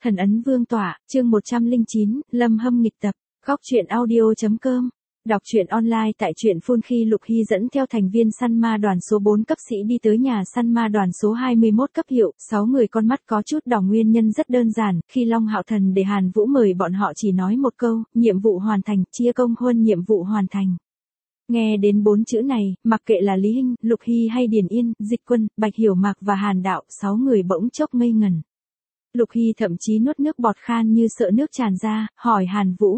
Thần ấn vương tọa, chương 109, Lâm Hâm nghịch tập, góc truyện audio.com. Đọc truyện online tại truyện phun. Khi Lục Hy dẫn theo thành viên săn ma đoàn số 4 cấp sĩ đi tới nhà săn ma đoàn số 21 cấp hiệu, 6 người con mắt có chút đỏ. Nguyên nhân rất đơn giản, khi Long Hạo Thần để Hàn Vũ mời bọn họ chỉ nói một câu, nhiệm vụ hoàn thành, chia công huân nhiệm vụ hoàn thành. Nghe đến 4 chữ này, mặc kệ là Lý Hinh, Lục Hy hay Điền Yên, Dịch Quân, Bạch Hiểu Mạc và Hàn Đạo, 6 người bỗng chốc ngây ngẩn. Lục Hy thậm chí nuốt nước bọt khan như sợ nước tràn ra, hỏi Hàn Vũ.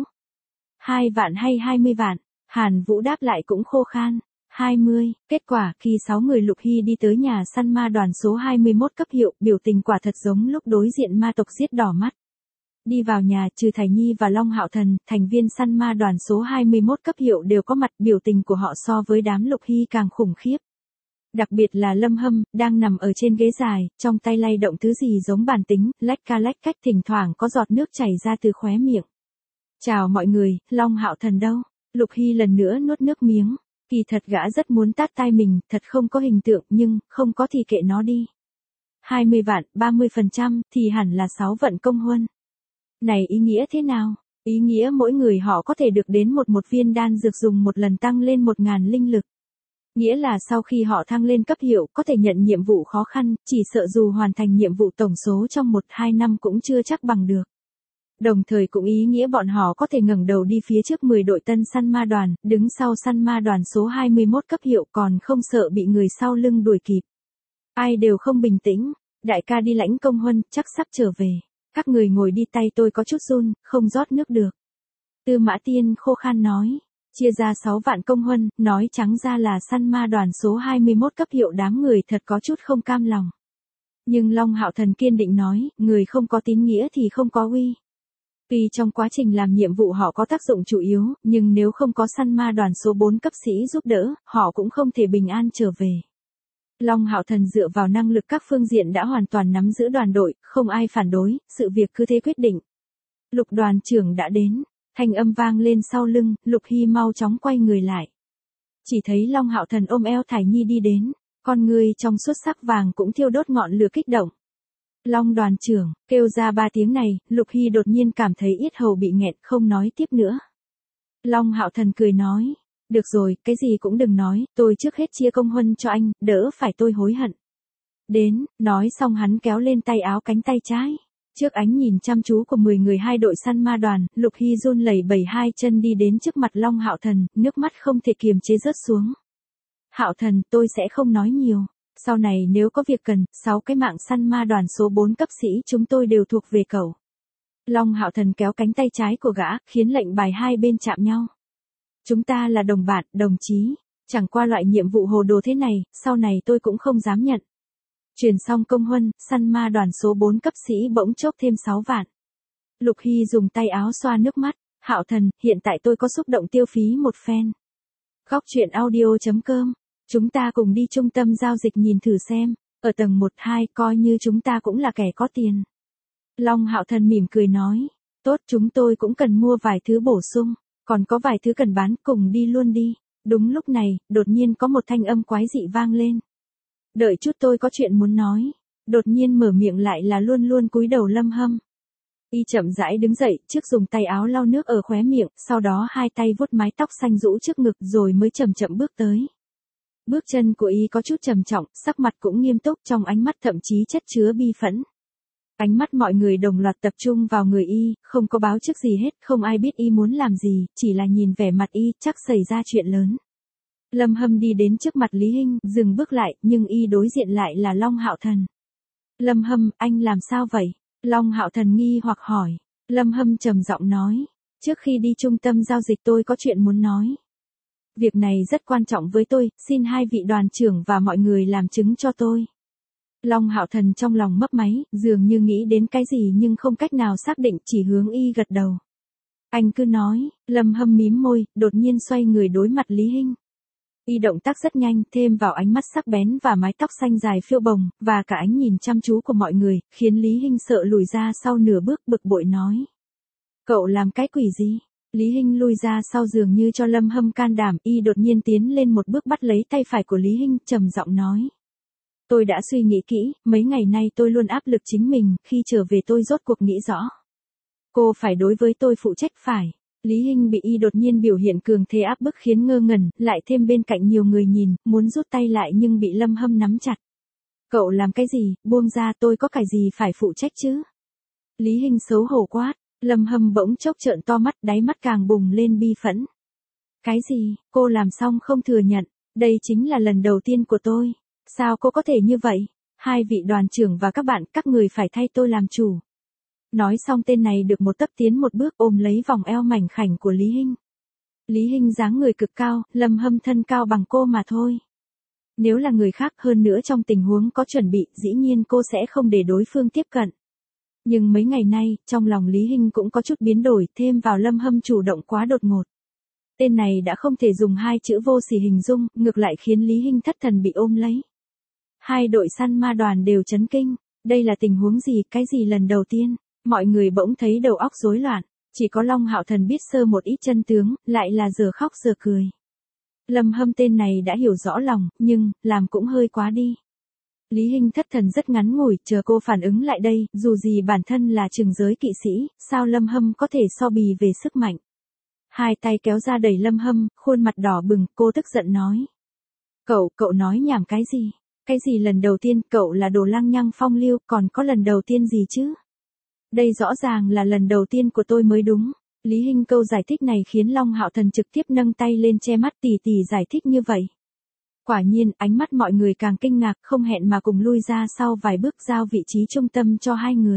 2 vạn hay 20 vạn? Hàn Vũ đáp lại cũng khô khan. 20, kết quả khi 6 người Lục Hy đi tới nhà săn ma đoàn số 21 cấp hiệu, biểu tình quả thật giống lúc đối diện ma tộc giết đỏ mắt. Đi vào nhà, trừ Thải Nhi và Long Hạo Thần, thành viên săn ma đoàn số 21 cấp hiệu đều có mặt, biểu tình của họ so với đám Lục Hy càng khủng khiếp. Đặc biệt là Lâm Hâm, đang nằm ở trên ghế dài, trong tay lay động thứ gì giống bàn tính, lách ca lách cách, thỉnh thoảng có giọt nước chảy ra từ khóe miệng. Chào mọi người, Long Hạo Thần đâu? Lục Hy lần nữa nuốt nước miếng. Kỳ thật gã rất muốn tát tai mình, thật không có hình tượng, nhưng, không có thì kệ nó đi. 20 vạn, 30%, thì hẳn là 6 vận công huân. Này ý nghĩa thế nào? Ý nghĩa mỗi người họ có thể được đến một viên đan dược dùng một lần tăng lên 1000 linh lực. Nghĩa là sau khi họ thăng lên cấp hiệu, có thể nhận nhiệm vụ khó khăn, chỉ sợ dù hoàn thành nhiệm vụ tổng số trong 1-2 năm cũng chưa chắc bằng được. Đồng thời cũng ý nghĩa bọn họ có thể ngẩng đầu đi phía trước 10 đội tân săn ma đoàn, đứng sau săn ma đoàn số 21 cấp hiệu, còn không sợ bị người sau lưng đuổi kịp. Ai đều không bình tĩnh, đại ca đi lãnh công huân, chắc sắp trở về. Các người ngồi đi, tay tôi có chút run, không rót nước được. Tư Mã Tiên khô khan nói. Chia ra 6 vạn công huân, nói trắng ra là săn ma đoàn số 21 cấp hiệu. Đám người thật có chút không cam lòng. Nhưng Long Hạo Thần kiên định nói, người không có tín nghĩa thì không có uy. Tuy trong quá trình làm nhiệm vụ họ có tác dụng chủ yếu, nhưng nếu không có săn ma đoàn số 4 cấp sĩ giúp đỡ, họ cũng không thể bình an trở về. Long Hạo Thần dựa vào năng lực các phương diện đã hoàn toàn nắm giữ đoàn đội, không ai phản đối, sự việc cứ thế quyết định. Lục đoàn trưởng đã đến. Thanh âm vang lên sau lưng, Lục Hy mau chóng quay người lại. Chỉ thấy Long Hạo Thần ôm eo Thải Nhi đi đến, con người trong suốt sắc vàng cũng thiêu đốt ngọn lửa kích động. Long đoàn trưởng, kêu ra 3 tiếng này, Lục Hy đột nhiên cảm thấy yết hầu bị nghẹn, không nói tiếp nữa. Long Hạo Thần cười nói, được rồi, cái gì cũng đừng nói, tôi trước hết chia công huân cho anh, đỡ phải tôi hối hận. Đến, nói xong hắn kéo lên tay áo cánh tay trái. Trước ánh nhìn chăm chú của 10 người 2 đội săn ma đoàn, Lục Hy run lẩy bẩy 2 chân đi đến trước mặt Long Hạo Thần, nước mắt không thể kiềm chế rớt xuống. Hạo Thần, tôi sẽ không nói nhiều. Sau này nếu có việc cần, 6 cái mạng săn ma đoàn số 4 cấp sĩ chúng tôi đều thuộc về cậu. Long Hạo Thần kéo cánh tay trái của gã, khiến lệnh bài hai bên chạm nhau. Chúng ta là đồng bạn, đồng chí. Chẳng qua loại nhiệm vụ hồ đồ thế này, sau này tôi cũng không dám nhận. Truyền xong công huân, săn ma đoàn số 4 cấp sĩ bỗng chốc thêm 6 vạn. Lục Hy dùng tay áo xoa nước mắt. Hạo Thần, hiện tại tôi có xúc động tiêu phí một phen. Góc truyện audio.com. Chúng ta cùng đi trung tâm giao dịch nhìn thử xem. Ở tầng 1-2 coi như chúng ta cũng là kẻ có tiền. Long Hạo Thần mỉm cười nói. Tốt, chúng tôi cũng cần mua vài thứ bổ sung. Còn có vài thứ cần bán, cùng đi luôn đi. Đúng lúc này, đột nhiên có một thanh âm quái dị vang lên. Đợi chút, tôi có chuyện muốn nói. Đột nhiên mở miệng lại là luôn luôn cúi đầu Lâm Hâm. Y chậm rãi đứng dậy, trước dùng tay áo lau nước ở khóe miệng, sau đó 2 tay vuốt mái tóc xanh rũ trước ngực rồi mới chậm chậm bước tới. Bước chân của Y có chút trầm trọng, sắc mặt cũng nghiêm túc, trong ánh mắt thậm chí chất chứa bi phẫn. Ánh mắt mọi người đồng loạt tập trung vào người Y, không có báo trước gì hết, không ai biết Y muốn làm gì, chỉ là nhìn vẻ mặt Y, chắc xảy ra chuyện lớn. Lâm Hâm đi đến trước mặt Lý Hinh, dừng bước lại, nhưng Y đối diện lại là Long Hạo Thần. Lâm Hâm, anh làm sao vậy? Long Hạo Thần nghi hoặc hỏi. Lâm Hâm trầm giọng nói. Trước khi đi trung tâm giao dịch tôi có chuyện muốn nói. Việc này rất quan trọng với tôi, xin 2 vị đoàn trưởng và mọi người làm chứng cho tôi. Long Hạo Thần trong lòng mấp máy, dường như nghĩ đến cái gì nhưng không cách nào xác định, chỉ hướng Y gật đầu. Anh cứ nói. Lâm Hâm mím môi, đột nhiên xoay người đối mặt Lý Hinh. Y động tác rất nhanh, thêm vào ánh mắt sắc bén và mái tóc xanh dài phiêu bồng, và cả ánh nhìn chăm chú của mọi người, khiến Lý Hinh sợ lùi ra sau nửa bước, bực bội nói. Cậu làm cái quỷ gì? Lý Hinh lùi ra sau dường như cho Lâm Hâm can đảm, Y đột nhiên tiến lên một bước bắt lấy tay phải của Lý Hinh, trầm giọng nói. Tôi đã suy nghĩ kỹ, mấy ngày nay tôi luôn áp lực chính mình, khi trở về tôi rốt cuộc nghĩ rõ. Cô phải đối với tôi phụ trách phải. Lý Hinh bị y đột nhiên biểu hiện cường thế áp bức khiến ngơ ngẩn, lại thêm bên cạnh nhiều người nhìn, muốn rút tay lại nhưng bị Lâm Hâm nắm chặt. Cậu làm cái gì, buông ra, tôi có cái gì phải phụ trách chứ? Lý Hinh xấu hổ quát, Lâm Hâm bỗng chốc trợn to mắt, đáy mắt càng bùng lên bi phẫn. Cái gì, cô làm xong không thừa nhận, đây chính là lần đầu tiên của tôi. Sao cô có thể như vậy? Hai vị đoàn trưởng và các bạn, các người phải thay tôi làm chủ. Nói xong tên này được một tấc tiến một bước ôm lấy vòng eo mảnh khảnh của Lý Hinh. Lý Hinh dáng người cực cao, Lâm Hâm thân cao bằng cô mà thôi. Nếu là người khác hơn nữa trong tình huống có chuẩn bị, dĩ nhiên cô sẽ không để đối phương tiếp cận. Nhưng mấy ngày nay, trong lòng Lý Hinh cũng có chút biến đổi, thêm vào Lâm Hâm chủ động quá đột ngột. Tên này đã không thể dùng hai chữ vô sỉ hình dung, ngược lại khiến Lý Hinh thất thần bị ôm lấy. Hai đội săn ma đoàn đều chấn kinh, đây là tình huống gì, cái gì lần đầu tiên, mọi người bỗng thấy đầu óc rối loạn, chỉ có Long Hạo Thần biết sơ một ít chân tướng, lại là giờ khóc giờ cười. Lâm Hâm tên này đã hiểu rõ lòng, nhưng, làm cũng hơi quá đi. Lý Hinh thất thần rất ngắn ngủi, chờ cô phản ứng lại đây, dù gì bản thân là trừng giới kỵ sĩ, sao Lâm Hâm có thể so bì về sức mạnh. Hai tay kéo ra đẩy Lâm Hâm, khuôn mặt đỏ bừng, cô tức giận nói. Cậu nói nhảm cái gì? Cái gì lần đầu tiên, cậu là đồ lăng nhăng phong lưu, còn có lần đầu tiên gì chứ? Đây rõ ràng là lần đầu tiên của tôi mới đúng. Lý Hinh câu giải thích này khiến Long Hạo Thần trực tiếp nâng tay lên che mắt tỉ giải thích như vậy. Quả nhiên, ánh mắt mọi người càng kinh ngạc, không hẹn mà cùng lui ra sau vài bước giao vị trí trung tâm cho hai người.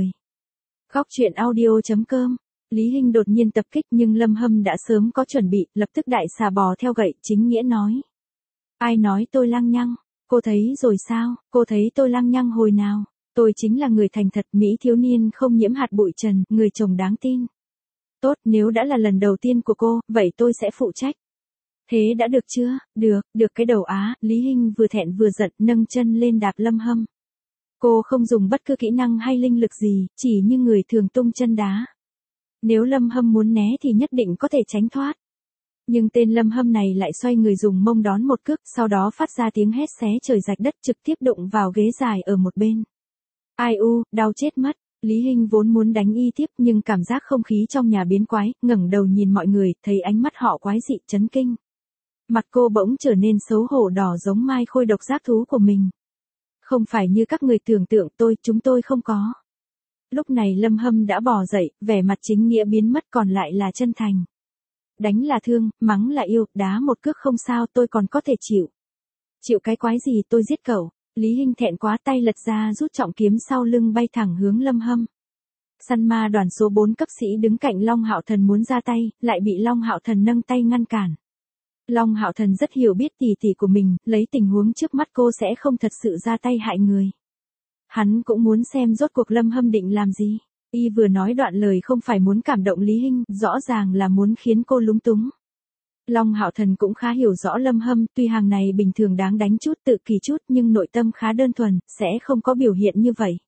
Góc truyện audio.com. Lý Hinh đột nhiên tập kích nhưng Lâm Hâm đã sớm có chuẩn bị, lập tức đại xà bò theo gậy, chính nghĩa nói. Ai nói tôi lăng nhăng? Cô thấy rồi sao, cô thấy tôi lăng nhăng hồi nào? Tôi chính là người thành thật, Mỹ thiếu niên không nhiễm hạt bụi trần, người chồng đáng tin. Tốt, nếu đã là lần đầu tiên của cô, vậy tôi sẽ phụ trách. Thế đã được chưa? Được cái đầu á, Lý Hinh vừa thẹn vừa giận, nâng chân lên đạp Lâm Hâm. Cô không dùng bất cứ kỹ năng hay linh lực gì, chỉ như người thường tung chân đá. Nếu Lâm Hâm muốn né thì nhất định có thể tránh thoát. Nhưng tên Lâm Hâm này lại xoay người dùng mông đón một cước, sau đó phát ra tiếng hét xé trời rạch đất trực tiếp đụng vào ghế dài ở một bên. Ai u, đau chết mất. Lý Hinh vốn muốn đánh y tiếp nhưng cảm giác không khí trong nhà biến quái, ngẩng đầu nhìn mọi người, thấy ánh mắt họ quái dị, chấn kinh. Mặt cô bỗng trở nên xấu hổ đỏ giống mai khôi độc giác thú của mình. Không phải như các người tưởng tượng chúng tôi không có. Lúc này Lâm Hâm đã bò dậy, vẻ mặt chính nghĩa biến mất còn lại là chân thành. Đánh là thương, mắng là yêu, đá một cước không sao tôi còn có thể chịu. Chịu cái quái gì tôi giết cậu. Lý Hinh thẹn quá tay lật ra rút trọng kiếm sau lưng bay thẳng hướng Lâm Hâm. Săn ma đoàn số 4 cấp sĩ đứng cạnh Long Hạo Thần muốn ra tay, lại bị Long Hạo Thần nâng tay ngăn cản. Long Hạo Thần rất hiểu biết tỷ của mình, lấy tình huống trước mắt cô sẽ không thật sự ra tay hại người. Hắn cũng muốn xem rốt cuộc Lâm Hâm định làm gì. Y vừa nói đoạn lời không phải muốn cảm động Lý Hinh, rõ ràng là muốn khiến cô lúng túng. Long Hạo Thần cũng khá hiểu rõ Lâm Hâm, tuy hàng này bình thường đáng đánh chút tự kỳ chút nhưng nội tâm khá đơn thuần, sẽ không có biểu hiện như vậy.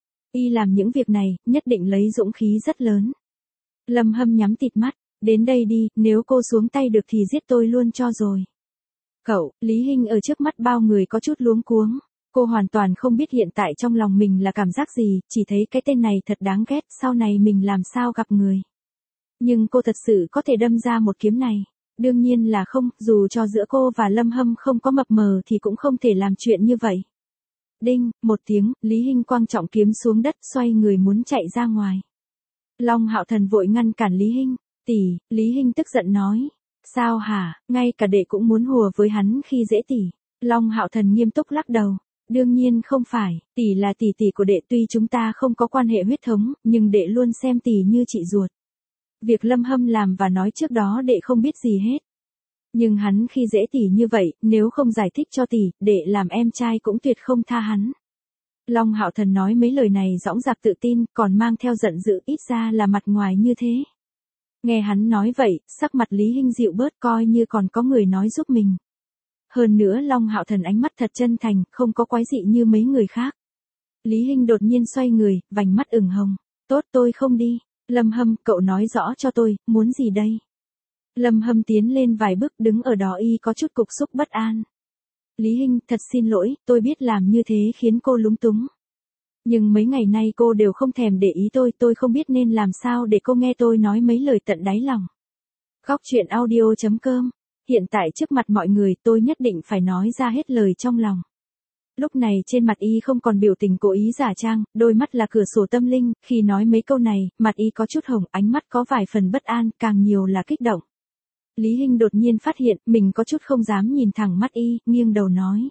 Y làm những việc này, nhất định lấy dũng khí rất lớn. Lâm Hâm nhắm tịt mắt, đến đây đi, nếu cô xuống tay được thì giết tôi luôn cho rồi. Cậu, Lý Hinh ở trước mắt bao người có chút luống cuống. Cô hoàn toàn không biết hiện tại trong lòng mình là cảm giác gì, chỉ thấy cái tên này thật đáng ghét, sau này mình làm sao gặp người. Nhưng cô thật sự có thể đâm ra một kiếm này. Đương nhiên là không, dù cho giữa cô và Lâm Hâm không có mập mờ thì cũng không thể làm chuyện như vậy. Đinh, một tiếng, Lý Hinh quăng trọng kiếm xuống đất xoay người muốn chạy ra ngoài. Long Hạo Thần vội ngăn cản Lý Hinh. Tỷ, Lý Hinh tức giận nói. Sao hả, ngay cả đệ cũng muốn hùa với hắn khi dễ tỷ. Long Hạo Thần nghiêm túc lắc đầu. Đương nhiên không phải, tỷ là tỷ của đệ tuy chúng ta không có quan hệ huyết thống, nhưng đệ luôn xem tỷ như chị ruột. Việc Lâm Hâm làm và nói trước đó đệ không biết gì hết. Nhưng hắn khi dễ tỷ như vậy, nếu không giải thích cho tỷ, đệ làm em trai cũng tuyệt không tha hắn. Long Hạo Thần nói mấy lời này dõng dạc tự tin, còn mang theo giận dữ, ít ra là mặt ngoài như thế. Nghe hắn nói vậy, sắc mặt Lý Hinh dịu bớt coi như còn có người nói giúp mình. Hơn nữa Long Hạo Thần ánh mắt thật chân thành, không có quái dị như mấy người khác. Lý Hinh đột nhiên xoay người, vành mắt ửng hồng. Tốt tôi không đi. Lâm Hâm, cậu nói rõ cho tôi, muốn gì đây? Lâm Hâm tiến lên vài bước đứng ở đó y có chút cục xúc bất an. Lý Hinh, thật xin lỗi, tôi biết làm như thế khiến cô lúng túng. Nhưng mấy ngày nay cô đều không thèm để ý tôi không biết nên làm sao để cô nghe tôi nói mấy lời tận đáy lòng. Góc chuyện audio.com. Hiện tại trước mặt mọi người tôi nhất định phải nói ra hết lời trong lòng. Lúc này trên mặt y không còn biểu tình cố ý giả trang, đôi mắt là cửa sổ tâm linh, khi nói mấy câu này, mặt y có chút hồng, ánh mắt có vài phần bất an, càng nhiều là kích động. Lý Hinh đột nhiên phát hiện, mình có chút không dám nhìn thẳng mắt y, nghiêng đầu nói.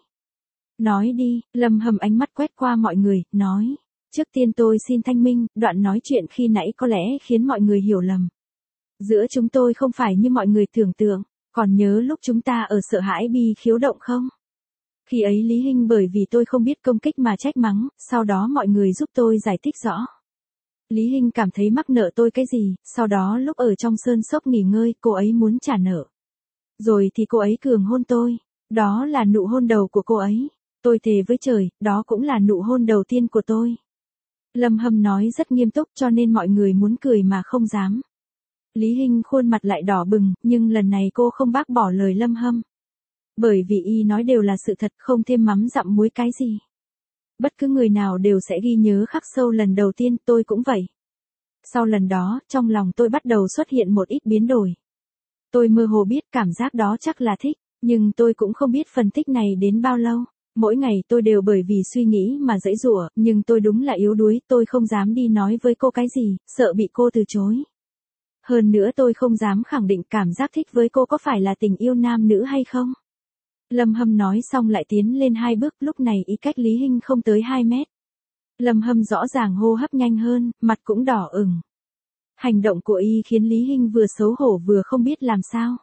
Nói đi, Lâm Hâm ánh mắt quét qua mọi người, nói. Trước tiên tôi xin thanh minh, đoạn nói chuyện khi nãy có lẽ khiến mọi người hiểu lầm. Giữa chúng tôi không phải như mọi người tưởng tượng, còn nhớ lúc chúng ta ở Sợ Hãi Bi Khiếu Động không? Khi ấy Lý Hinh bởi vì tôi không biết công kích mà trách mắng, sau đó mọi người giúp tôi giải thích rõ. Lý Hinh cảm thấy mắc nợ tôi cái gì, sau đó lúc ở trong sơn sốc nghỉ ngơi, cô ấy muốn trả nợ. Rồi thì cô ấy cường hôn tôi, đó là nụ hôn đầu của cô ấy. Tôi thề với trời, đó cũng là nụ hôn đầu tiên của tôi. Lâm Hâm nói rất nghiêm túc cho nên mọi người muốn cười mà không dám. Lý Hinh khuôn mặt lại đỏ bừng, nhưng lần này cô không bác bỏ lời Lâm Hâm. Bởi vì y nói đều là sự thật, không thêm mắm dặm muối cái gì. Bất cứ người nào đều sẽ ghi nhớ khắc sâu lần đầu tiên, tôi cũng vậy. Sau lần đó, trong lòng tôi bắt đầu xuất hiện một ít biến đổi. Tôi mơ hồ biết cảm giác đó chắc là thích, nhưng tôi cũng không biết phần thích này đến bao lâu. Mỗi ngày tôi đều bởi vì suy nghĩ mà giãy giụa, nhưng tôi đúng là yếu đuối, tôi không dám đi nói với cô cái gì, sợ bị cô từ chối. Hơn nữa tôi không dám khẳng định cảm giác thích với cô có phải là tình yêu nam nữ hay không. Lâm Hâm nói xong lại tiến lên 2 bước, lúc này ý cách Lý Hinh không tới 2 mét. Lâm Hâm rõ ràng hô hấp nhanh hơn, mặt cũng đỏ ửng. Hành động của y khiến Lý Hinh vừa xấu hổ vừa không biết làm sao.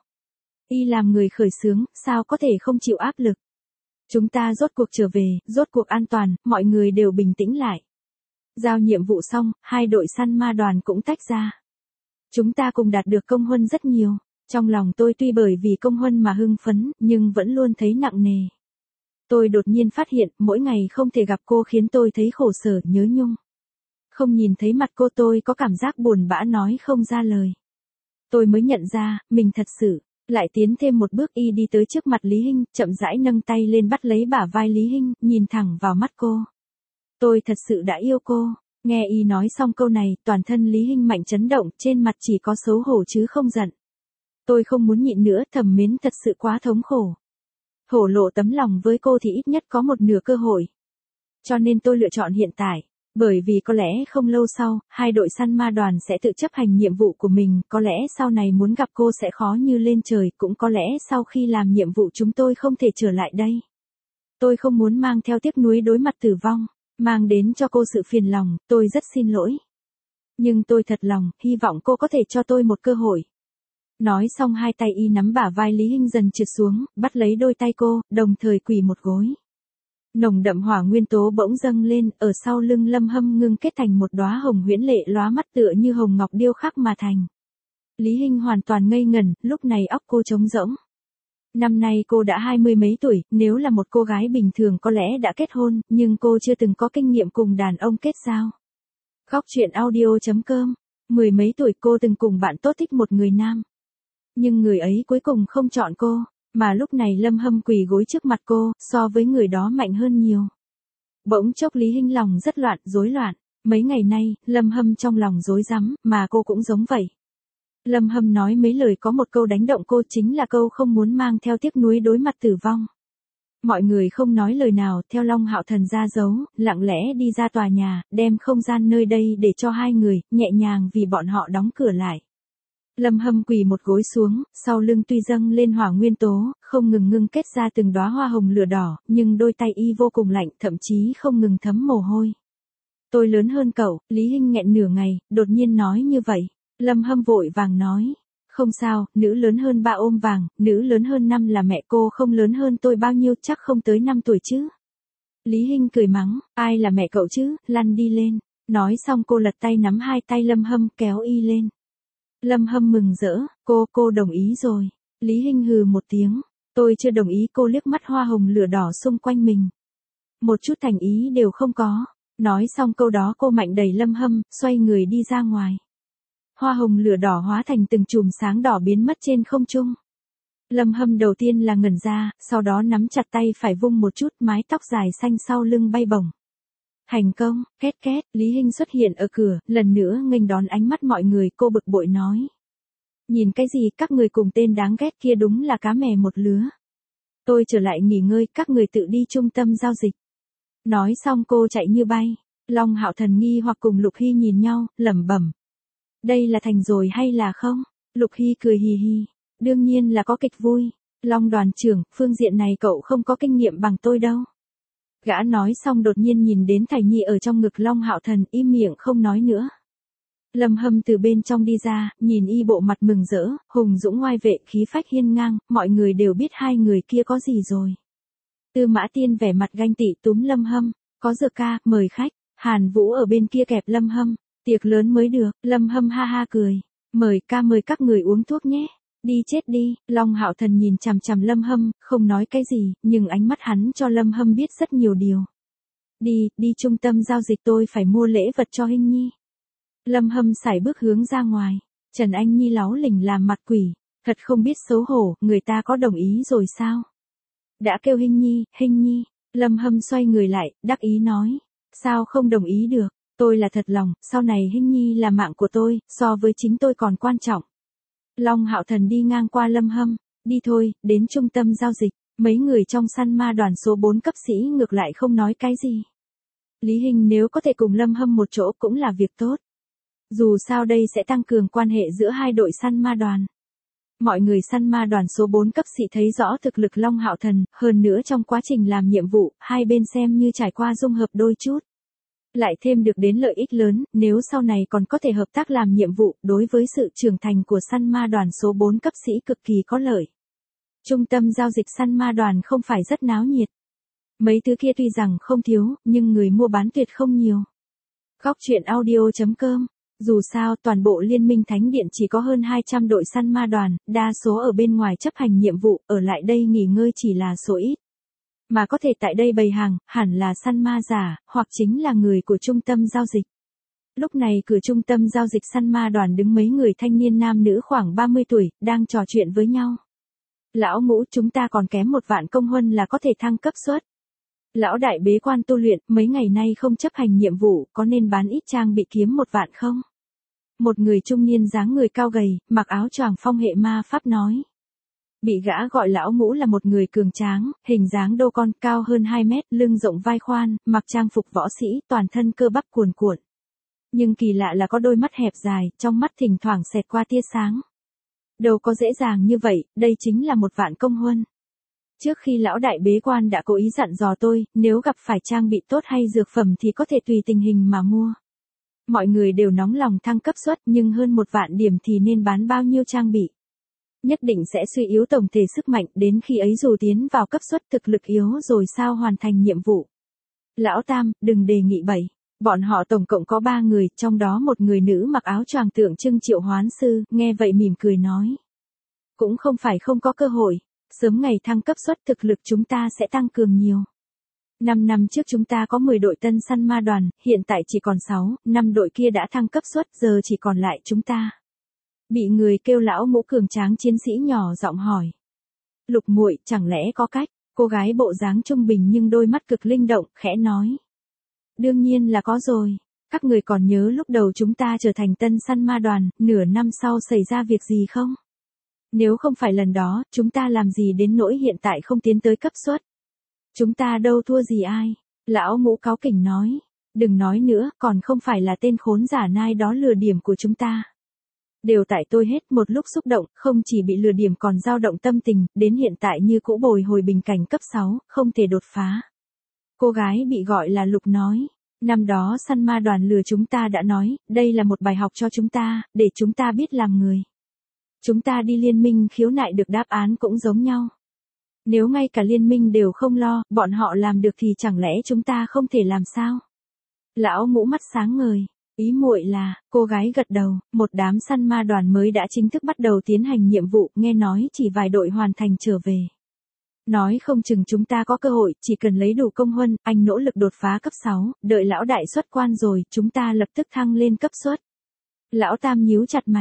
Y làm người khởi xướng, sao có thể không chịu áp lực. Chúng ta rốt cuộc trở về, rốt cuộc an toàn, mọi người đều bình tĩnh lại. Giao nhiệm vụ xong, 2 đội săn ma đoàn cũng tách ra. Chúng ta cùng đạt được công huân rất nhiều. Trong lòng tôi tuy bởi vì công huân mà hưng phấn, nhưng vẫn luôn thấy nặng nề. Tôi đột nhiên phát hiện, mỗi ngày không thể gặp cô khiến tôi thấy khổ sở, nhớ nhung. Không nhìn thấy mặt cô tôi có cảm giác buồn bã nói không ra lời. Tôi mới nhận ra, mình thật sự, lại tiến thêm một bước y đi tới trước mặt Lý Hinh, chậm rãi nâng tay lên bắt lấy bả vai Lý Hinh, nhìn thẳng vào mắt cô. Tôi thật sự đã yêu cô. Nghe y nói xong câu này, toàn thân Lý Hinh mạnh chấn động, trên mặt chỉ có xấu hổ chứ không giận. Tôi không muốn nhịn nữa, thẩm mến thật sự quá thống khổ. Thổ lộ tấm lòng với cô thì ít nhất có một nửa cơ hội. Cho nên tôi lựa chọn hiện tại. Bởi vì có lẽ không lâu sau, 2 đội săn ma đoàn sẽ tự chấp hành nhiệm vụ của mình, có lẽ sau này muốn gặp cô sẽ khó như lên trời, cũng có lẽ sau khi làm nhiệm vụ chúng tôi không thể trở lại đây. Tôi không muốn mang theo tiếc nuối đối mặt tử vong, mang đến cho cô sự phiền lòng, tôi rất xin lỗi. Nhưng tôi thật lòng, hy vọng cô có thể cho tôi một cơ hội. Nói xong 2 tay y nắm bả vai Lý Hinh dần trượt xuống, bắt lấy đôi tay cô, đồng thời quỳ một gối. Nồng đậm hỏa nguyên tố bỗng dâng lên, ở sau lưng Lâm Hâm ngưng kết thành một đóa hồng huyễn lệ lóa mắt tựa như hồng ngọc điêu khắc mà thành. Lý Hinh hoàn toàn ngây ngẩn, lúc này óc cô trống rỗng. Năm nay cô đã 20 mấy tuổi, nếu là một cô gái bình thường có lẽ đã kết hôn, nhưng cô chưa từng có kinh nghiệm cùng đàn ông kết giao. Góc chuyện audio.com. 10 mấy tuổi cô từng cùng bạn tốt thích một người nam. Nhưng người ấy cuối cùng không chọn cô, mà lúc này Lâm Hâm quỳ gối trước mặt cô, so với người đó mạnh hơn nhiều. Bỗng chốc Lý Hinh lòng rất loạn, rối loạn. Mấy ngày nay, Lâm Hâm trong lòng rối rắm, mà cô cũng giống vậy. Lâm Hâm nói mấy lời có một câu đánh động cô, chính là câu không muốn mang theo tiếc nuối đối mặt tử vong. Mọi người không nói lời nào, theo Long Hạo Thần ra dấu, lặng lẽ đi ra tòa nhà, đem không gian nơi đây để cho 2 người, nhẹ nhàng vì bọn họ đóng cửa lại. Lâm Hâm quỳ một gối xuống, sau lưng tuy dâng lên hỏa nguyên tố, không ngừng ngưng kết ra từng đóa hoa hồng lửa đỏ, nhưng đôi tay y vô cùng lạnh, thậm chí không ngừng thấm mồ hôi. Tôi lớn hơn cậu, Lý Hinh nghẹn nửa ngày, đột nhiên nói như vậy. Lâm Hâm vội vàng nói. Không sao, nữ lớn hơn 3 ôm vàng, nữ lớn hơn 5 là mẹ cô, không lớn hơn tôi bao nhiêu, chắc không tới 5 tuổi chứ. Lý Hinh cười mắng, ai là mẹ cậu chứ, lăn đi lên. Nói xong cô lật tay nắm 2 tay Lâm Hâm kéo y lên. Lâm Hâm mừng rỡ, cô đồng ý rồi. Lý Hinh hừ một tiếng, tôi chưa đồng ý. Cô liếc mắt hoa hồng lửa đỏ xung quanh mình. Một chút thành ý đều không có. Nói xong câu đó cô mạnh đẩy Lâm Hâm, xoay người đi ra ngoài. Hoa hồng lửa đỏ hóa thành từng chùm sáng đỏ biến mất trên không trung. Lâm Hâm đầu tiên là ngẩn ra, sau đó nắm chặt tay phải vung một chút, mái tóc dài xanh sau lưng bay bổng. Thành công, két két, Lý Hinh xuất hiện ở cửa, lần nữa nghênh đón ánh mắt mọi người, cô bực bội nói. Nhìn cái gì, các người cùng tên đáng ghét kia đúng là cá mè một lứa. Tôi trở lại nghỉ ngơi, các người tự đi trung tâm giao dịch. Nói xong cô chạy như bay. Long Hạo Thần nghi hoặc cùng Lục Hy nhìn nhau, lẩm bẩm. Đây là thành rồi hay là không? Lục Hy cười hì hì. Đương nhiên là có kịch vui. Long đoàn trưởng, phương diện này cậu không có kinh nghiệm bằng tôi đâu. Gã nói xong đột nhiên nhìn đến Thải Nhi ở trong ngực Long Hạo Thần, im miệng không nói nữa. Lâm Hâm từ bên trong đi ra, nhìn y bộ mặt mừng rỡ, hùng dũng ngoai vệ, khí phách hiên ngang, mọi người đều biết hai người kia có gì rồi. Tư Mã Tiên vẻ mặt ganh tị túm Lâm Hâm, có dược ca, mời khách. Hàn Vũ ở bên kia kẹp Lâm Hâm, tiệc lớn mới được. Lâm Hâm ha ha cười, mời các người uống thuốc nhé. Đi chết đi. Long Hạo Thần nhìn chằm chằm Lâm Hâm, không nói cái gì, nhưng ánh mắt hắn cho Lâm Hâm biết rất nhiều điều. Đi trung tâm giao dịch, tôi phải mua lễ vật cho Hinh Nhi. Lâm Hâm sải bước hướng ra ngoài. Trần Anh Nhi láu lỉnh làm mặt quỷ, thật không biết xấu hổ, người ta có đồng ý rồi sao? Đã kêu Hinh Nhi. Lâm Hâm xoay người lại, đắc ý nói. Sao không đồng ý được, tôi là thật lòng, sau này Hinh Nhi là mạng của tôi, so với chính tôi còn quan trọng. Long Hạo Thần đi ngang qua Lâm Hâm, đi thôi, đến trung tâm giao dịch, mấy người trong săn ma đoàn số 4 cấp sĩ ngược lại không nói cái gì. Lý Hinh nếu có thể cùng Lâm Hâm một chỗ cũng là việc tốt. Dù sao đây sẽ tăng cường quan hệ giữa hai đội săn ma đoàn. Mọi người săn ma đoàn số 4 cấp sĩ thấy rõ thực lực Long Hạo Thần, hơn nữa trong quá trình làm nhiệm vụ, hai bên xem như trải qua dung hợp đôi chút. Lại thêm được đến lợi ích lớn, nếu sau này còn có thể hợp tác làm nhiệm vụ, đối với sự trưởng thành của săn ma đoàn số 4 cấp sĩ cực kỳ có lợi. Trung tâm giao dịch săn ma đoàn không phải rất náo nhiệt. Mấy thứ kia tuy rằng không thiếu, nhưng người mua bán tuyệt không nhiều. Góc truyện audio.com. Dù sao toàn bộ Liên minh Thánh Điện chỉ có hơn 200 đội săn ma đoàn, đa số ở bên ngoài chấp hành nhiệm vụ, ở lại đây nghỉ ngơi chỉ là số ít. Mà có thể tại đây bày hàng, hẳn là săn ma giả, hoặc chính là người của trung tâm giao dịch. Lúc này cửa trung tâm giao dịch săn ma đoàn đứng mấy người thanh niên nam nữ khoảng 30 tuổi, đang trò chuyện với nhau. Lão Ngũ, chúng ta còn kém 1 vạn công huân là có thể thăng cấp suất. Lão đại bế quan tu luyện, mấy ngày nay không chấp hành nhiệm vụ, có nên bán ít trang bị kiếm 1 vạn không? Một người trung niên dáng người cao gầy, mặc áo choàng phong hệ ma pháp nói. Bị gã gọi lão Ngũ là một người cường tráng, hình dáng đô con, cao hơn 2 mét, lưng rộng vai khoan, mặc trang phục võ sĩ, toàn thân cơ bắp cuồn cuộn. Nhưng kỳ lạ là có đôi mắt hẹp dài, trong mắt thỉnh thoảng xẹt qua tia sáng. Đâu có dễ dàng như vậy, đây chính là 1 vạn công huân. Trước khi lão đại bế quan đã cố ý dặn dò tôi, nếu gặp phải trang bị tốt hay dược phẩm thì có thể tùy tình hình mà mua. Mọi người đều nóng lòng thăng cấp suất, nhưng hơn 1 vạn điểm thì nên bán bao nhiêu trang bị. Nhất định sẽ suy yếu tổng thể sức mạnh, đến khi ấy dù tiến vào cấp suất thực lực yếu rồi sao hoàn thành nhiệm vụ. Lão Tam, đừng đề nghị bậy. Bọn họ tổng cộng có 3 người, trong đó một người nữ mặc áo choàng tượng trưng triệu hoán sư, nghe vậy mỉm cười nói. Cũng không phải không có cơ hội, sớm ngày thăng cấp suất thực lực chúng ta sẽ tăng cường nhiều. 5 năm trước chúng ta có 10 đội tân săn ma đoàn, hiện tại chỉ còn 6, 5 đội kia đã thăng cấp suất, giờ chỉ còn lại chúng ta. Bị người kêu lão Ngũ cường tráng chiến sĩ nhỏ giọng hỏi. Lục muội, chẳng lẽ có cách? Cô gái bộ dáng trung bình nhưng đôi mắt cực linh động, khẽ nói. Đương nhiên là có rồi. Các người còn nhớ lúc đầu chúng ta trở thành tân săn ma đoàn, nửa năm sau xảy ra việc gì không? Nếu không phải lần đó, chúng ta làm gì đến nỗi hiện tại không tiến tới cấp suất? Chúng ta đâu thua gì ai? Lão Ngũ cáu kỉnh nói. Đừng nói nữa, còn không phải là tên khốn giả nai đó lừa điểm của chúng ta. Đều tại tôi hết, một lúc xúc động, không chỉ bị lừa điểm còn dao động tâm tình, đến hiện tại như cũ bồi hồi bình cảnh cấp 6, không thể đột phá. Cô gái bị gọi là Lục nói. Năm đó săn ma đoàn lừa chúng ta đã nói, đây là một bài học cho chúng ta, để chúng ta biết làm người. Chúng ta đi liên minh khiếu nại được đáp án cũng giống nhau. Nếu ngay cả liên minh đều không lo, bọn họ làm được thì chẳng lẽ chúng ta không thể làm sao? Lão Ngũ mắt sáng ngời. Ý muội là, cô gái gật đầu, một đám săn ma đoàn mới đã chính thức bắt đầu tiến hành nhiệm vụ, nghe nói chỉ vài đội hoàn thành trở về. Nói không chừng chúng ta có cơ hội, chỉ cần lấy đủ công huân, anh nỗ lực đột phá cấp 6, đợi lão đại xuất quan rồi, chúng ta lập tức thăng lên cấp suất. Lão Tam nhíu chặt mày.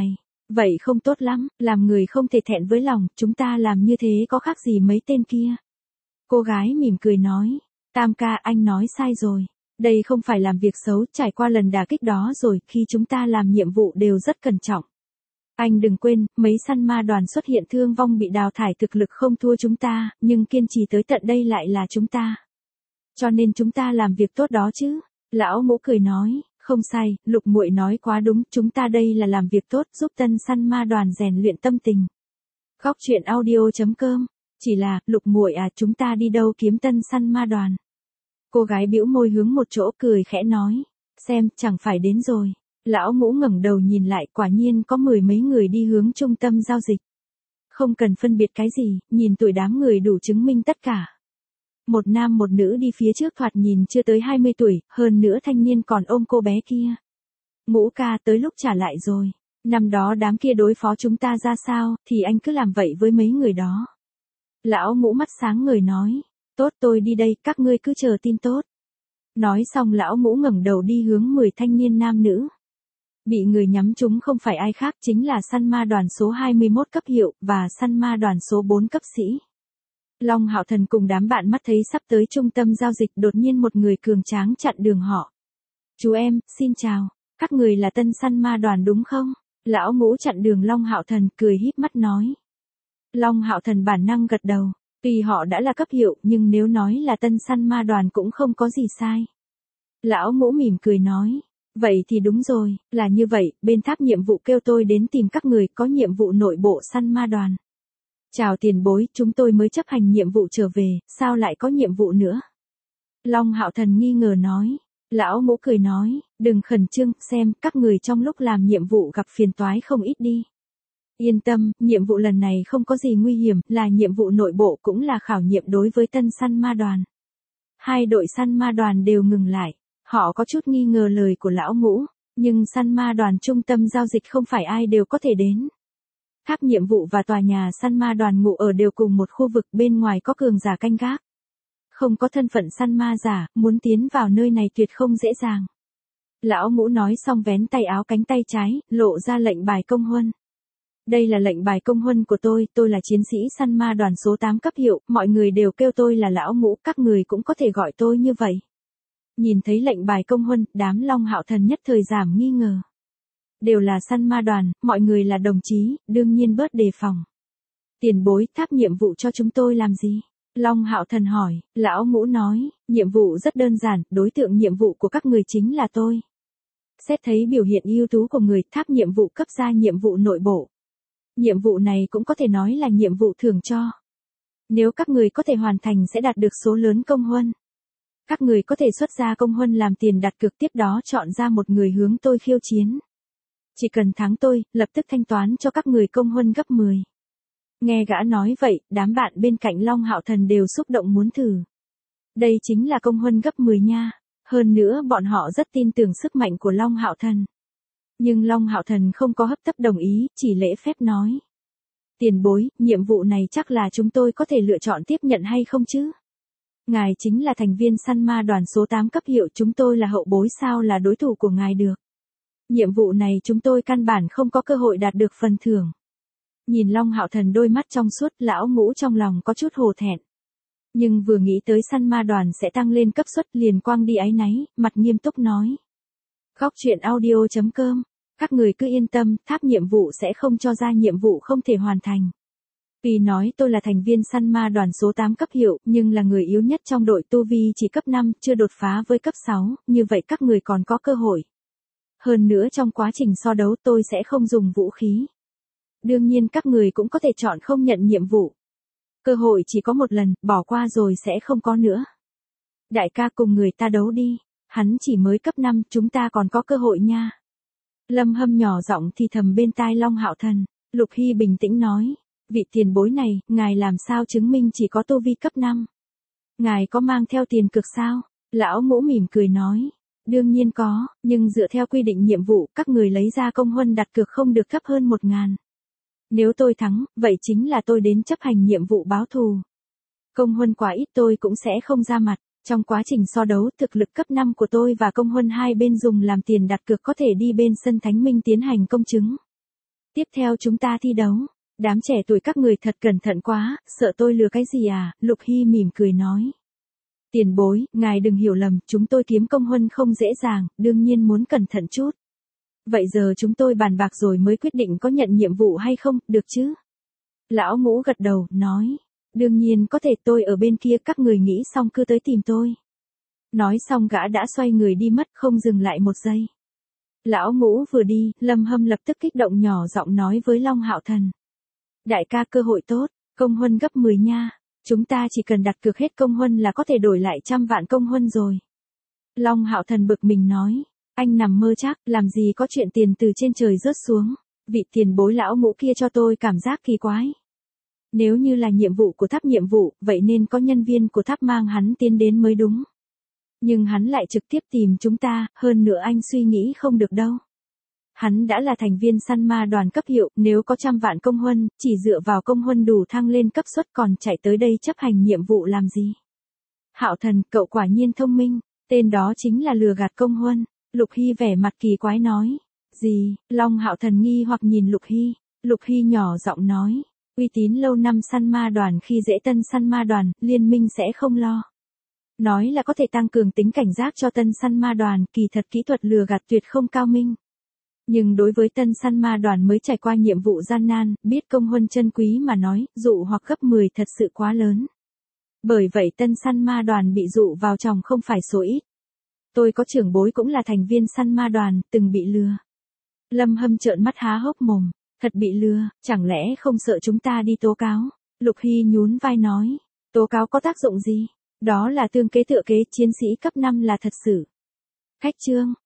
Vậy không tốt lắm, làm người không thể thẹn với lòng, chúng ta làm như thế có khác gì mấy tên kia. Cô gái mỉm cười nói, Tam ca anh nói sai rồi. Đây không phải làm việc xấu, trải qua lần đả kích đó rồi, khi chúng ta làm nhiệm vụ đều rất cẩn trọng. Anh đừng quên, mấy săn ma đoàn xuất hiện thương vong bị đào thải thực lực không thua chúng ta, nhưng kiên trì tới tận đây lại là chúng ta. Cho nên chúng ta làm việc tốt đó chứ. Lão Ngũ cười nói, không sai, Lục muội nói quá đúng, chúng ta đây là làm việc tốt, giúp tân săn ma đoàn rèn luyện tâm tình. Góc truyện audio.com. Chỉ là, Lục muội à, chúng ta đi đâu kiếm tân săn ma đoàn? Cô gái bĩu môi hướng một chỗ cười khẽ nói, xem, chẳng phải đến rồi. Lão Ngũ ngẩng đầu nhìn lại, quả nhiên có 10 mấy người đi hướng trung tâm giao dịch. Không cần phân biệt cái gì, nhìn tuổi đám người đủ chứng minh tất cả. Một nam một nữ đi phía trước thoạt nhìn chưa tới 20 tuổi, hơn nữa thanh niên còn ôm cô bé kia. Ngũ ca tới lúc trả lại rồi. Năm đó đám kia đối phó chúng ta ra sao, thì anh cứ làm vậy với mấy người đó. Lão Ngũ mắt sáng ngời nói, tốt tôi đi đây, các ngươi cứ chờ tin tốt. Nói xong lão Ngũ ngẩng đầu đi hướng 10 thanh niên nam nữ. Bị người nhắm trúng không phải ai khác chính là săn ma đoàn số 21 cấp hiệu, và săn ma đoàn số 4 cấp sĩ. Long Hạo Thần cùng đám bạn mắt thấy sắp tới trung tâm giao dịch, đột nhiên một người cường tráng chặn đường họ. Chú em, xin chào, các người là tân săn ma đoàn đúng không? Lão Ngũ chặn đường Long Hạo Thần cười híp mắt nói. Long Hạo Thần bản năng gật đầu, tuy họ đã là cấp hiệu nhưng nếu nói là tân săn ma đoàn cũng không có gì sai. Lão Ngũ mỉm cười nói, vậy thì đúng rồi, là như vậy, bên tháp nhiệm vụ kêu tôi đến tìm các người có nhiệm vụ nội bộ săn ma đoàn. Chào tiền bối, chúng tôi mới chấp hành nhiệm vụ trở về, sao lại có nhiệm vụ nữa? Long Hạo Thần nghi ngờ nói. Lão Ngũ cười nói, đừng khẩn trương, xem, các người trong lúc làm nhiệm vụ gặp phiền toái không ít đi. Yên tâm, nhiệm vụ lần này không có gì nguy hiểm, là nhiệm vụ nội bộ cũng là khảo nghiệm đối với tân săn ma đoàn. Hai đội săn ma đoàn đều ngừng lại, họ có chút nghi ngờ lời của Lão Ngũ, nhưng săn ma đoàn trung tâm giao dịch không phải ai đều có thể đến. Tháp nhiệm vụ và tòa nhà săn ma đoàn ngụ ở đều cùng một khu vực, bên ngoài có cường giả canh gác. Không có thân phận săn ma giả, muốn tiến vào nơi này tuyệt không dễ dàng. Lão Ngũ nói xong vén tay áo cánh tay trái, lộ ra lệnh bài công huân. Đây là lệnh bài công huân của tôi là chiến sĩ săn ma đoàn số 8 cấp hiệu, mọi người đều kêu tôi là Lão Ngũ, các người cũng có thể gọi tôi như vậy. Nhìn thấy lệnh bài công huân, đám Long Hạo Thần nhất thời giảm nghi ngờ. Đều là săn ma đoàn, mọi người là đồng chí, đương nhiên bớt đề phòng. Tiền bối, tháp nhiệm vụ cho chúng tôi làm gì? Long Hạo Thần hỏi. Lão Ngũ nói, nhiệm vụ rất đơn giản, đối tượng nhiệm vụ của các người chính là tôi. Xét thấy biểu hiện ưu tú của người, tháp nhiệm vụ cấp ra nhiệm vụ nội bộ. Nhiệm vụ này cũng có thể nói là nhiệm vụ thưởng cho. Nếu các người có thể hoàn thành sẽ đạt được số lớn công huân. Các người có thể xuất ra công huân làm tiền đặt cược, tiếp đó chọn ra một người hướng tôi khiêu chiến. Chỉ cần thắng tôi, lập tức thanh toán cho các người công huân gấp 10. Nghe gã nói vậy, đám bạn bên cạnh Long Hạo Thần đều xúc động muốn thử. Đây chính là công huân gấp 10 nha. Hơn nữa bọn họ rất tin tưởng sức mạnh của Long Hạo Thần. Nhưng Long Hạo Thần không có hấp tấp đồng ý, chỉ lễ phép nói. Tiền bối, nhiệm vụ này chắc là chúng tôi có thể lựa chọn tiếp nhận hay không chứ? Ngài chính là thành viên săn ma đoàn số 8 cấp hiệu, chúng tôi là hậu bối, sao là đối thủ của ngài được? Nhiệm vụ này chúng tôi căn bản không có cơ hội đạt được phần thưởng. Nhìn Long Hạo Thần đôi mắt trong suốt, Lão Ngũ trong lòng có chút hổ thẹn. Nhưng vừa nghĩ tới săn ma đoàn sẽ tăng lên cấp suất liền quang đi áy náy, mặt nghiêm túc nói. Góc truyện audio.com. Các người cứ yên tâm, tháp nhiệm vụ sẽ không cho ra nhiệm vụ không thể hoàn thành. Vì nói tôi là thành viên săn ma đoàn số 8 cấp hiệu, nhưng là người yếu nhất trong đội, tu vi chỉ cấp 5, chưa đột phá với cấp 6, như vậy các người còn có cơ hội. Hơn nữa trong quá trình so đấu tôi sẽ không dùng vũ khí. Đương nhiên các người cũng có thể chọn không nhận nhiệm vụ. Cơ hội chỉ có một lần, bỏ qua rồi sẽ không có nữa. Đại ca cùng người ta đấu đi, hắn chỉ mới cấp 5, chúng ta còn có cơ hội nha. Lâm Hâm nhỏ giọng thì thầm bên tai Long Hạo Thần. Lục Hy bình tĩnh nói, vị tiền bối này, ngài làm sao chứng minh chỉ có tu vi cấp 5? Ngài có mang theo tiền cược sao? Lão Ngũ mỉm cười nói, đương nhiên có, nhưng dựa theo quy định nhiệm vụ, các người lấy ra công huân đặt cược không được thấp hơn 1.000. Nếu tôi thắng, vậy chính là tôi đến chấp hành nhiệm vụ báo thù. Công huân quá ít tôi cũng sẽ không ra mặt. Trong quá trình so đấu, thực lực cấp 5 của tôi và công huân hai bên dùng làm tiền đặt cược có thể đi bên sân Thánh Minh tiến hành công chứng. Tiếp theo chúng ta thi đấu. Đám trẻ tuổi các người thật cẩn thận quá, sợ tôi lừa cái gì à, Lục Hy mỉm cười nói. Tiền bối, ngài đừng hiểu lầm, chúng tôi kiếm công huân không dễ dàng, đương nhiên muốn cẩn thận chút. Vậy giờ chúng tôi bàn bạc rồi mới quyết định có nhận nhiệm vụ hay không, được chứ? Lão Ngũ gật đầu, nói. Đương nhiên có thể, tôi ở bên kia, các người nghĩ xong cứ tới tìm tôi. Nói xong gã đã xoay người đi mất, không dừng lại một giây. Lão Ngũ vừa đi, Lâm Hâm lập tức kích động nhỏ giọng nói với Long Hạo Thần. Đại ca, cơ hội tốt, công huân gấp 10 nha. Chúng ta chỉ cần đặt cược hết công huân là có thể đổi lại 100 vạn công huân rồi. Long Hạo Thần bực mình nói. Anh nằm mơ chắc, làm gì có chuyện tiền từ trên trời rớt xuống. Vị tiền bối lão Ngũ kia cho tôi cảm giác kỳ quái. Nếu như là nhiệm vụ của tháp nhiệm vụ, vậy nên có nhân viên của tháp mang hắn tiến đến mới đúng. Nhưng hắn lại trực tiếp tìm chúng ta, hơn nữa anh suy nghĩ không được đâu. Hắn đã là thành viên săn ma đoàn cấp hiệu, nếu có 100 vạn công huân, chỉ dựa vào công huân đủ thăng lên cấp suất, còn chạy tới đây chấp hành nhiệm vụ làm gì? Hạo Thần, cậu quả nhiên thông minh, tên đó chính là lừa gạt công huân. Lục Hy vẻ mặt kỳ quái nói. Gì? Long Hạo Thần nghi hoặc nhìn Lục Hy. Lục Hy nhỏ giọng nói. Uy tín lâu năm săn ma đoàn khi dễ tân săn ma đoàn, liên minh sẽ không lo. Nói là có thể tăng cường tính cảnh giác cho tân săn ma đoàn, kỳ thật kỹ thuật lừa gạt tuyệt không cao minh. Nhưng đối với tân săn ma đoàn mới trải qua nhiệm vụ gian nan, biết công huân chân quý mà nói, dụ hoặc gấp 10 thật sự quá lớn. Bởi vậy tân săn ma đoàn bị dụ vào trong không phải số ít. Tôi có trưởng bối cũng là thành viên săn ma đoàn, từng bị lừa. Lâm Hâm trợn mắt há hốc mồm, thật bị lừa, chẳng lẽ không sợ chúng ta đi tố cáo? Lục Hy nhún vai nói, tố cáo có tác dụng gì? Đó là tương kế tựa kế, chiến sĩ cấp 5 là thật sự. Khách trương.